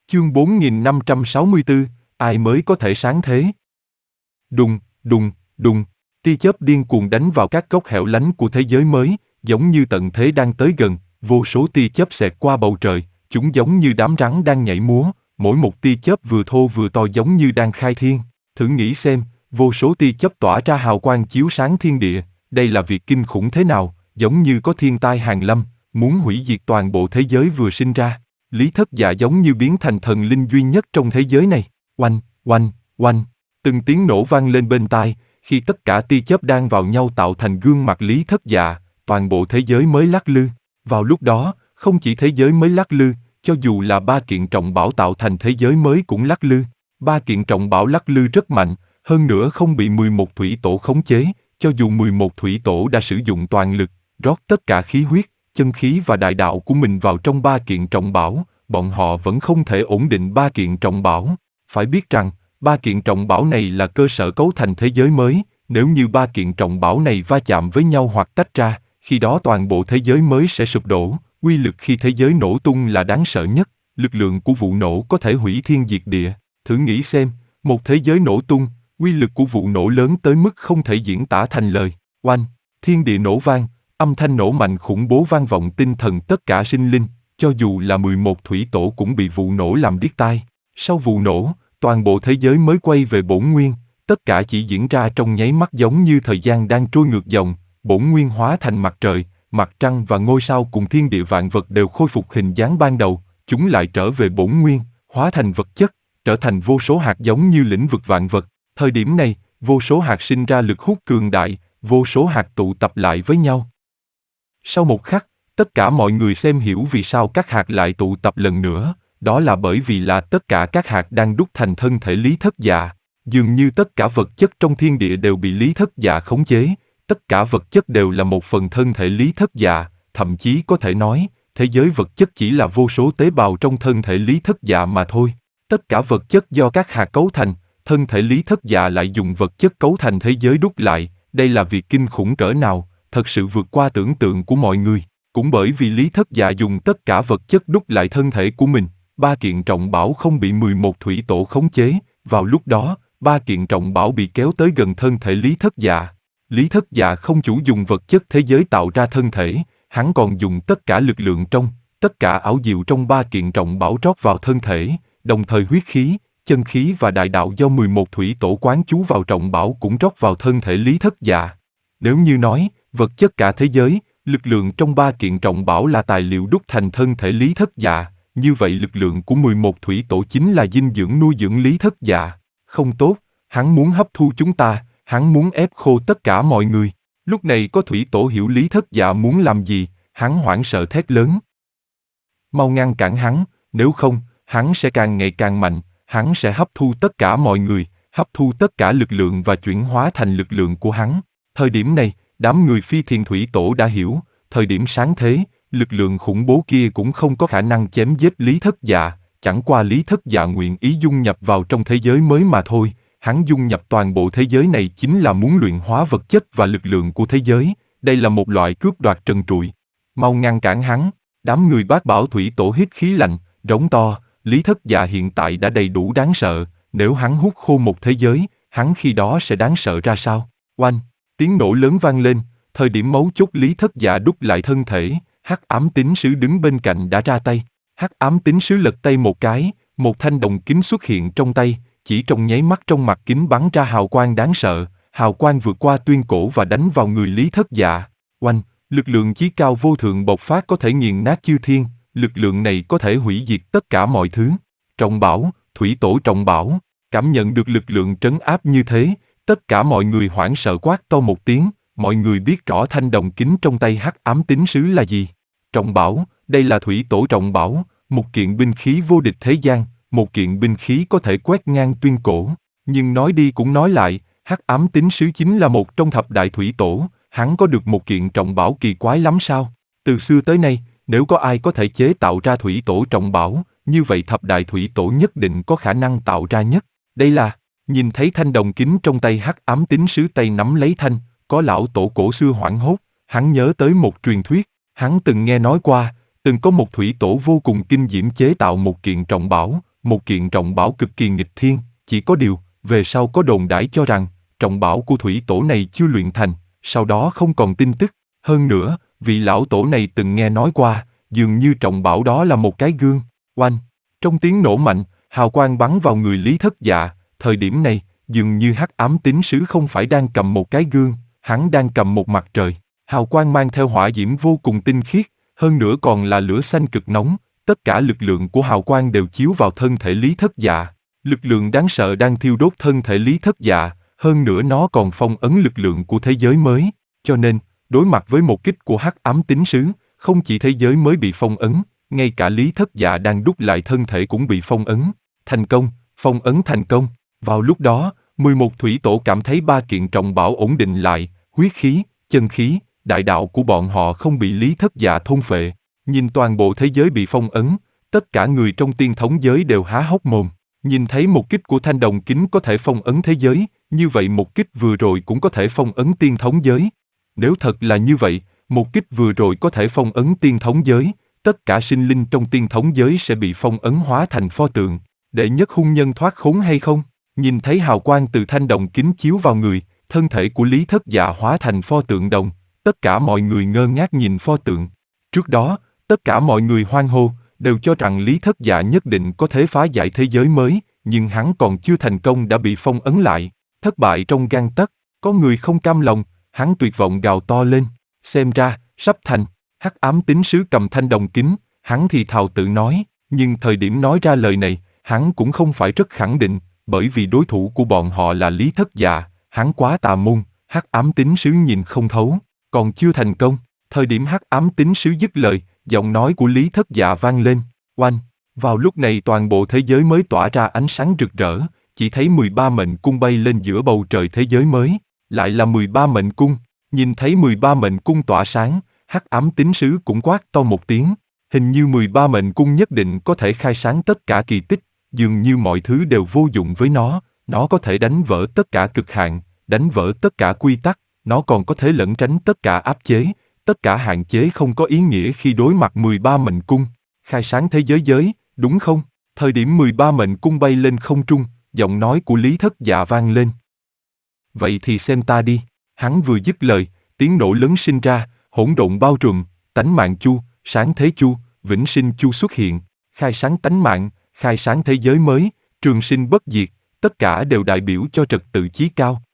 Chương 4564, ai mới có thể sáng thế? Đùng, đùng, đùng, tia chớp điên cuồng đánh vào các góc hẻo lánh của thế giới mới, giống như tận thế đang tới gần, vô số tia chớp xẹt qua bầu trời, chúng giống như đám rắn đang nhảy múa, mỗi một tia chớp vừa thô vừa to giống như đang khai thiên. Thử nghĩ xem, vô số tia chớp tỏa ra hào quang chiếu sáng thiên địa, đây là việc kinh khủng thế nào, giống như có thiên tai hàng lâm, muốn hủy diệt toàn bộ thế giới vừa sinh ra. Lý Thất Dạ giống như biến thành thần linh duy nhất trong thế giới này. Oanh, oanh, oanh. Từng tiếng nổ vang lên bên tai, khi tất cả tia chớp đang vào nhau tạo thành gương mặt Lý Thất Dạ, toàn bộ thế giới mới lắc lư. Vào lúc đó, không chỉ thế giới mới lắc lư, cho dù là ba kiện trọng bảo tạo thành thế giới mới cũng lắc lư. Ba kiện trọng bảo lắc lư rất mạnh, hơn nữa không bị 11 thủy tổ khống chế, cho dù 11 thủy tổ đã sử dụng toàn lực, rót tất cả khí huyết, chân khí và đại đạo của mình vào trong ba kiện trọng bảo, bọn họ vẫn không thể ổn định ba kiện trọng bảo. Phải biết rằng, ba kiện trọng bảo này là cơ sở cấu thành thế giới mới, nếu như ba kiện trọng bảo này va chạm với nhau hoặc tách ra, khi đó toàn bộ thế giới mới sẽ sụp đổ. Uy lực khi thế giới nổ tung là đáng sợ nhất, lực lượng của vụ nổ có thể hủy thiên diệt địa. Thử nghĩ xem, một thế giới nổ tung, uy lực của vụ nổ lớn tới mức không thể diễn tả thành lời. Oanh, thiên địa nổ vang, âm thanh nổ mạnh khủng bố vang vọng tinh thần tất cả sinh linh, cho dù là 11 thủy tổ cũng bị vụ nổ làm điếc tai. Sau vụ nổ, toàn bộ thế giới mới quay về bổn nguyên, tất cả chỉ diễn ra trong nháy mắt giống như thời gian đang trôi ngược dòng, bổn nguyên hóa thành mặt trời, mặt trăng và ngôi sao cùng thiên địa vạn vật đều khôi phục hình dáng ban đầu, chúng lại trở về bổn nguyên, hóa thành vật chất, trở thành vô số hạt giống như lĩnh vực vạn vật. Thời điểm này, vô số hạt sinh ra lực hút cường đại, vô số hạt tụ tập lại với nhau. Sau một khắc, tất cả mọi người xem hiểu vì sao các hạt lại tụ tập lần nữa, đó là bởi vì là tất cả các hạt đang đúc thành thân thể Lý Thất Dạ. Dường như tất cả vật chất trong thiên địa đều bị Lý Thất Dạ khống chế, tất cả vật chất đều là một phần thân thể Lý Thất Dạ, thậm chí có thể nói, thế giới vật chất chỉ là vô số tế bào trong thân thể Lý Thất Dạ mà thôi. Tất cả vật chất do các hạt cấu thành, thân thể Lý Thất Dạ lại dùng vật chất cấu thành thế giới đúc lại, đây là việc kinh khủng cỡ nào, thật sự vượt qua tưởng tượng của mọi người. Cũng bởi vì Lý Thất Dạ dùng tất cả vật chất đúc lại thân thể của mình, ba kiện trọng bảo không bị 11 thủy tổ khống chế, vào lúc đó, ba kiện trọng bảo bị kéo tới gần thân thể Lý Thất Dạ. Lý Thất Dạ không chủ dùng vật chất thế giới tạo ra thân thể, hắn còn dùng tất cả lực lượng trong, tất cả ảo diệu trong ba kiện trọng bảo rót vào thân thể, đồng thời huyết khí, chân khí và đại đạo do 11 thủy tổ quán chú vào trọng bảo cũng rót vào thân thể Lý Thất Dạ. Nếu như nói, vật chất cả thế giới, lực lượng trong ba kiện trọng bảo là tài liệu đúc thành thân thể Lý Thất Dạ, như vậy lực lượng của 11 thủy tổ chính là dinh dưỡng nuôi dưỡng Lý Thất Dạ. Không tốt, hắn muốn hấp thu chúng ta, hắn muốn ép khô tất cả mọi người. Lúc này có thủy tổ hiểu Lý Thất Dạ muốn làm gì, hắn hoảng sợ thét lớn. Mau ngăn cản hắn, nếu không, hắn sẽ càng ngày càng mạnh, hắn sẽ hấp thu tất cả mọi người, hấp thu tất cả lực lượng và chuyển hóa thành lực lượng của hắn. Thời điểm này, đám người Phi Thiền Thủy Tổ đã hiểu, thời điểm sáng thế, lực lượng khủng bố kia cũng không có khả năng chém giết Lý Thất Dạ, chẳng qua Lý Thất Dạ nguyện ý dung nhập vào trong thế giới mới mà thôi. Hắn dung nhập toàn bộ thế giới này chính là muốn luyện hóa vật chất và lực lượng của thế giới, đây là một loại cướp đoạt trần trụi. Mau ngăn cản hắn, đám người Bát Bảo Thủy Tổ hít khí lạnh, rống to, Lý Thất Dạ hiện tại đã đầy đủ đáng sợ, nếu hắn hút khô một thế giới, hắn khi đó sẽ đáng sợ ra sao? Oanh, tiếng nổ lớn vang lên, thời điểm mấu chốt Lý Thất Dạ đúc lại thân thể, Hắc Ám Tín Sứ đứng bên cạnh đã ra tay. Hắc Ám Tín Sứ lật tay một cái, một thanh đồng kính xuất hiện trong tay, chỉ trong nháy mắt trong mặt kính bắn ra hào quang đáng sợ, hào quang vượt qua tuyên cổ và đánh vào người Lý Thất Dạ. Oanh, lực lượng chí cao vô thượng bộc phát có thể nghiền nát chư thiên, lực lượng này có thể hủy diệt tất cả mọi thứ. Trọng bảo, thủy tổ trọng bảo, cảm nhận được lực lượng trấn áp như thế, tất cả mọi người hoảng sợ quát to một tiếng, mọi người biết rõ thanh đồng kính trong tay Hắc Ám Tín Sứ là gì. Trọng bảo, đây là thủy tổ trọng bảo, một kiện binh khí vô địch thế gian, một kiện binh khí có thể quét ngang tuyên cổ. Nhưng nói đi cũng nói lại, Hắc Ám Tín Sứ chính là một trong thập đại thủy tổ, hắn có được một kiện trọng bảo kỳ quái lắm sao? Từ xưa tới nay, nếu có ai có thể chế tạo ra thủy tổ trọng bảo, như vậy thập đại thủy tổ nhất định có khả năng tạo ra nhất. Đây là, nhìn thấy thanh đồng kính trong tay Hắc Ám Tín Sứ tay nắm lấy thanh, có lão tổ cổ xưa hoảng hốt, hắn nhớ tới một truyền thuyết, hắn từng nghe nói qua, từng có một thủy tổ vô cùng kinh diễm chế tạo một kiện trọng bảo, một kiện trọng bảo cực kỳ nghịch thiên, chỉ có điều, về sau có đồn đãi cho rằng, trọng bảo của thủy tổ này chưa luyện thành, sau đó không còn tin tức. Hơn nữa, vị lão tổ này từng nghe nói qua, dường như trọng bảo đó là một cái gương. Oanh! Trong tiếng nổ mạnh, hào quang bắn vào người Lý Thất Dạ, thời điểm này, dường như hắc ám tín sứ không phải đang cầm một cái gương, hắn đang cầm một mặt trời. Hào quang mang theo hỏa diễm vô cùng tinh khiết, hơn nữa còn là lửa xanh cực nóng, tất cả lực lượng của hào quang đều chiếu vào thân thể Lý Thất Dạ. Lực lượng đáng sợ đang thiêu đốt thân thể Lý Thất Dạ, hơn nữa nó còn phong ấn lực lượng của thế giới mới, cho nên, đối mặt với một kích của hắc ám tín sứ, không chỉ thế giới mới bị phong ấn, ngay cả Lý Thất Dạ đang đúc lại thân thể cũng bị phong ấn. Thành công, phong ấn thành công. Vào lúc đó, 11 thủy tổ cảm thấy ba kiện trọng bảo ổn định lại, huyết khí, chân khí, đại đạo của bọn họ không bị Lý Thất Dạ thôn phệ. Nhìn toàn bộ thế giới bị phong ấn, tất cả người trong tiên thống giới đều há hốc mồm. Nhìn thấy một kích của thanh đồng kính có thể phong ấn thế giới, như vậy một kích vừa rồi cũng có thể phong ấn tiên thống giới. Nếu thật là như vậy, một kích vừa rồi có thể phong ấn tiên thống giới, tất cả sinh linh trong tiên thống giới sẽ bị phong ấn hóa thành pho tượng. Đệ nhất hung nhân thoát khốn hay không? Nhìn thấy hào quang từ thanh đồng kính chiếu vào người, thân thể của Lý Thất Dạ hóa thành pho tượng đồng, tất cả mọi người ngơ ngác nhìn pho tượng. Trước đó, tất cả mọi người hoan hô, đều cho rằng Lý Thất Dạ nhất định có thể phá giải thế giới mới, nhưng hắn còn chưa thành công đã bị phong ấn lại, thất bại trong gang tấc. Có người không cam lòng, hắn tuyệt vọng gào to lên, xem ra, sắp thành. Hắc ám tín sứ cầm thanh đồng kính, hắn thì thào tự nói, nhưng thời điểm nói ra lời này, hắn cũng không phải rất khẳng định, bởi vì đối thủ của bọn họ là Lý Thất Dạ, hắn quá tà môn. Hắc ám tín sứ nhìn không thấu, còn chưa thành công. Thời điểm hắc ám tín sứ dứt lời, giọng nói của Lý Thất Dạ vang lên, oanh. Vào lúc này toàn bộ thế giới mới tỏa ra ánh sáng rực rỡ, chỉ thấy 13 mệnh cung bay lên giữa bầu trời thế giới mới, lại là 13 mệnh cung. Nhìn thấy 13 mệnh cung tỏa sáng, hắc ám tín sứ cũng quát to một tiếng, hình như 13 mệnh cung nhất định có thể khai sáng tất cả kỳ tích, dường như mọi thứ đều vô dụng với nó có thể đánh vỡ tất cả cực hạn, đánh vỡ tất cả quy tắc, nó còn có thể lẩn tránh tất cả áp chế, tất cả hạn chế không có ý nghĩa khi đối mặt 13 mệnh cung, khai sáng thế giới, đúng không? Thời điểm 13 mệnh cung bay lên không trung, giọng nói của Lý Thất Dạ vang lên. Vậy thì xem ta đi. Hắn vừa dứt lời, tiếng nổ lớn sinh ra, hỗn độn bao trùm, tánh mạng chu, sáng thế chu, vĩnh sinh chu xuất hiện, khai sáng tánh mạng, khai sáng thế giới mới, trường sinh bất diệt, tất cả đều đại biểu cho trật tự chí cao.